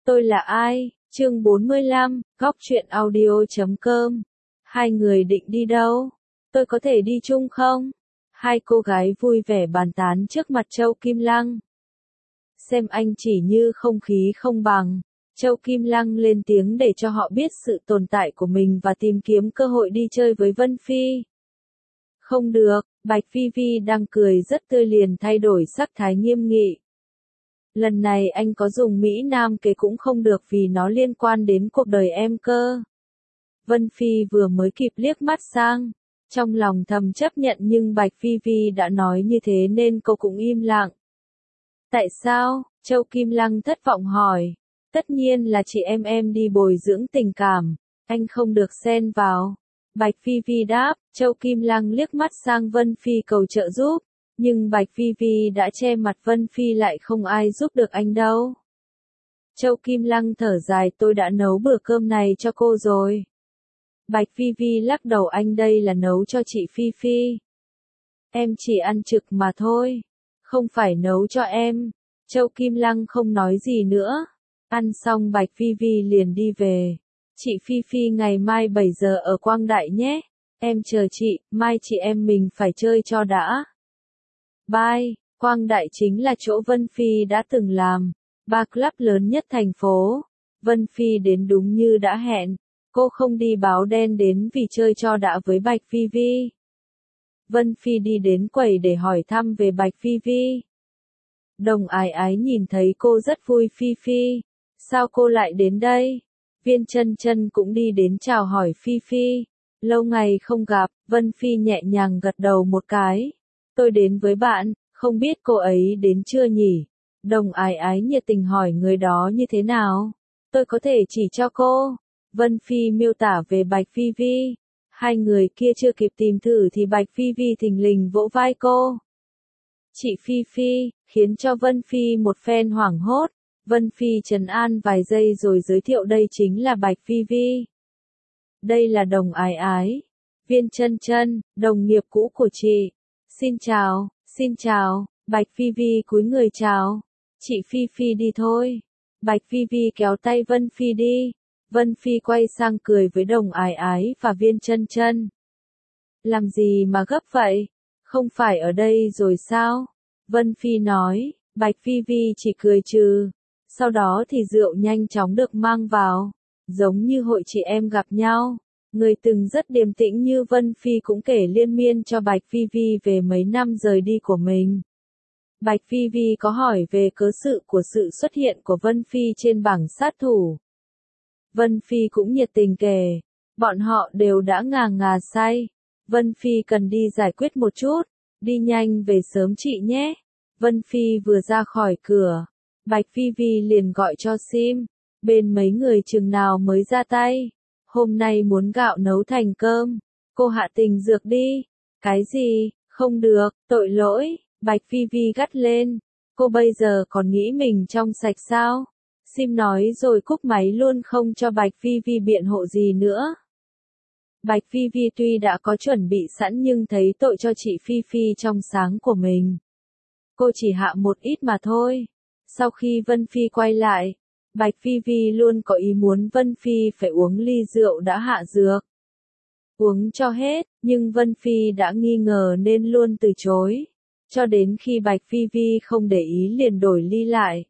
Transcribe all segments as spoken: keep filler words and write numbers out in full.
Tôi là ai? Chương bốn mươi lăm, góc truyện audio chấm com. Hai người định đi đâu? Tôi có thể đi chung không? Hai cô gái vui vẻ bàn tán trước mặt Châu Kim Lăng. Xem anh chỉ như không khí không bằng. Châu Kim Lăng lên tiếng để cho họ biết sự tồn tại của mình và tìm kiếm cơ hội đi chơi với Vân Phi. Không được, Bạch Phi Vi đang cười rất tươi liền thay đổi sắc thái nghiêm nghị. Lần này anh có dùng Mỹ Nam kế cũng không được vì nó liên quan đến cuộc đời em cơ. Vân Phi vừa mới kịp liếc mắt sang, trong lòng thầm chấp nhận nhưng Bạch Phi Vi đã nói như thế nên cô cũng im lặng. Tại sao? Châu Kim Lăng thất vọng hỏi. Tất nhiên là chị em em đi bồi dưỡng tình cảm, anh không được xen vào. Bạch Phi Vi đáp, Châu Kim Lăng liếc mắt sang Vân Phi cầu trợ giúp. Nhưng Bạch Phi Vi đã che mặt Vân Phi lại không ai giúp được anh đâu. Châu Kim Lăng thở dài tôi đã nấu bữa cơm này cho cô rồi. Bạch Phi Vi lắc đầu anh đây là nấu cho chị Phi Phi. Em chỉ ăn trực mà thôi. Không phải nấu cho em. Châu Kim Lăng không nói gì nữa. Ăn xong Bạch Phi Vi liền đi về. Chị Phi Phi ngày mai bảy giờ ở Quang Đại nhé. Em chờ chị, mai chị em mình phải chơi cho đã. Bye, Quang Đại chính là chỗ Vân Phi đã từng làm, bar club lớn nhất thành phố. Vân Phi đến đúng như đã hẹn, cô không đi báo đen đến vì chơi cho đã với Bạch Phi Vi. Vân Phi đi đến quầy để hỏi thăm về Bạch Phi Vi. Đồng Ái Ái nhìn thấy cô rất vui. Phi Phi, sao cô lại đến đây? Viên Chân Chân cũng đi đến chào hỏi Phi Phi. Lâu ngày không gặp, Vân Phi nhẹ nhàng gật đầu một cái. Tôi đến với bạn, không biết cô ấy đến chưa nhỉ? Đồng Ái Ái nhiệt tình hỏi người đó như thế nào? Tôi có thể chỉ cho cô. Vân Phi miêu tả về Bạch Phi Vi. Hai người kia chưa kịp tìm thử thì Bạch Phi Vi thình lình vỗ vai cô. Chị Phi Phi, khiến cho Vân Phi một phen hoảng hốt. Vân Phi trấn an vài giây rồi giới thiệu đây chính là Bạch Phi Vi. Đây là Đồng Ái Ái. Viên Chân Chân, đồng nghiệp cũ của chị. Xin chào, xin chào, Bạch Phi Vi cúi người chào. Chị Phi Phi đi thôi. Bạch Phi Vi kéo tay Vân Phi đi. Vân Phi quay sang cười với Đồng Ái Ái và Viên Chân Chân. Làm gì mà gấp vậy? Không phải ở đây rồi sao? Vân Phi nói. Bạch Phi Vi chỉ cười trừ. Sau đó thì rượu nhanh chóng được mang vào. Giống như hội chị em gặp nhau. Người từng rất điềm tĩnh như Vân Phi cũng kể liên miên cho Bạch Phi Vi về mấy năm rời đi của mình. Bạch Phi Vi có hỏi về cớ sự của sự xuất hiện của Vân Phi trên bảng sát thủ. Vân Phi cũng nhiệt tình kể, bọn họ đều đã ngà ngà say. Vân Phi cần đi giải quyết một chút, đi nhanh về sớm chị nhé. Vân Phi vừa ra khỏi cửa, Bạch Phi Vi liền gọi cho Sim, bên mấy người chừng nào mới ra tay. Hôm nay muốn gạo nấu thành cơm, cô hạ tình dược đi. Cái gì, không được, tội lỗi, Bạch Phi Vi gắt lên. Cô bây giờ còn nghĩ mình trong sạch sao? Sim nói rồi cúp máy luôn không cho Bạch Phi Vi biện hộ gì nữa. Bạch Phi Vi tuy đã có chuẩn bị sẵn nhưng thấy tội cho chị Phi Phi trong sáng của mình. Cô chỉ hạ một ít mà thôi. Sau khi Vân Phi quay lại, Bạch Phi Vi luôn có ý muốn Vân Phi phải uống ly rượu đã hạ dược. Uống cho hết, nhưng Vân Phi đã nghi ngờ nên luôn từ chối. Cho đến khi Bạch Phi Vi không để ý liền đổi ly lại.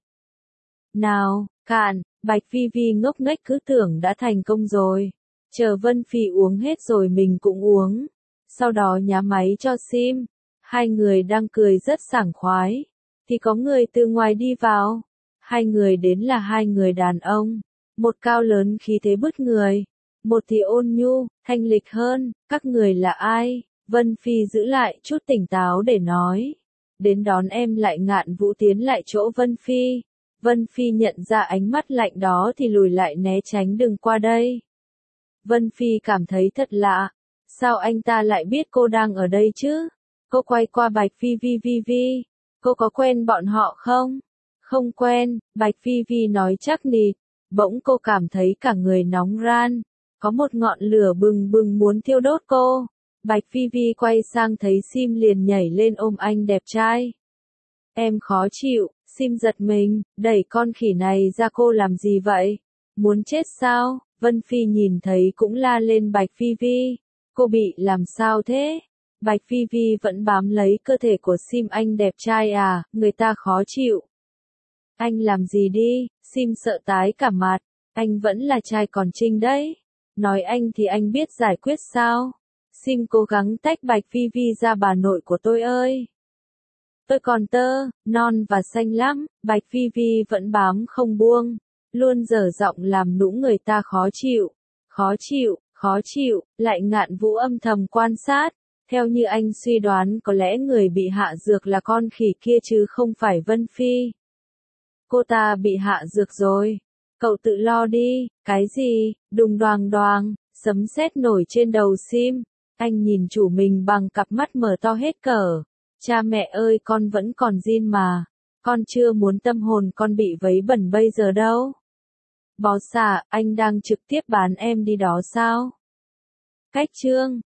Nào, cạn, Bạch Phi Vi ngốc nghếch cứ tưởng đã thành công rồi. Chờ Vân Phi uống hết rồi mình cũng uống. Sau đó nhá máy cho Sim. Hai người đang cười rất sảng khoái. Thì có người từ ngoài đi vào. Hai người đến là hai người đàn ông. Một cao lớn khí thế bứt người. Một thì ôn nhu, thanh lịch hơn. Các người là ai? Vân Phi giữ lại chút tỉnh táo để nói. Đến đón em lại Ngạn Vũ tiến lại chỗ Vân Phi. Vân Phi nhận ra ánh mắt lạnh đó thì lùi lại né tránh đừng qua đây. Vân Phi cảm thấy thật lạ. Sao anh ta lại biết cô đang ở đây chứ? Cô quay qua Bạch Phi Vi Vi Vi. Cô có quen bọn họ không? Không quen, Bạch Phi Vi nói chắc nịch. Bỗng cô cảm thấy cả người nóng ran. Có một ngọn lửa bừng bừng muốn thiêu đốt cô. Bạch Phi Vi quay sang thấy Sim liền nhảy lên ôm anh đẹp trai. Em khó chịu, Sim giật mình, đẩy con khỉ này ra. Cô làm gì vậy? Muốn chết sao? Vân Phi nhìn thấy cũng la lên Bạch Phi Vi. Cô bị làm sao thế? Bạch Phi Vi vẫn bám lấy cơ thể của Sim. Anh đẹp trai à, người ta khó chịu. Anh làm gì đi? Sim sợ tái cả mặt. Anh vẫn là trai còn trinh đấy. Nói anh thì anh biết giải quyết sao? Sim cố gắng tách Bạch Phi Vi ra. Bà nội của tôi ơi. Tôi còn tơ, non và xanh lắm. Bạch Phi Vi vẫn bám không buông. Luôn dở giọng làm nũng người ta khó chịu. Khó chịu, khó chịu. Lại Ngạn Vũ âm thầm quan sát. Theo như anh suy đoán có lẽ người bị hạ dược là con khỉ kia chứ không phải Vân Phi. Cô ta bị hạ dược rồi. Cậu tự lo đi. Cái gì? Đùng đoàng đoàng, sấm sét nổi trên đầu Sim. Anh nhìn chủ mình bằng cặp mắt mở to hết cỡ. Cha mẹ ơi, con vẫn còn zin mà. Con chưa muốn tâm hồn con bị vấy bẩn bây giờ đâu. Bó xà, anh đang trực tiếp bán em đi đó sao? Cách chương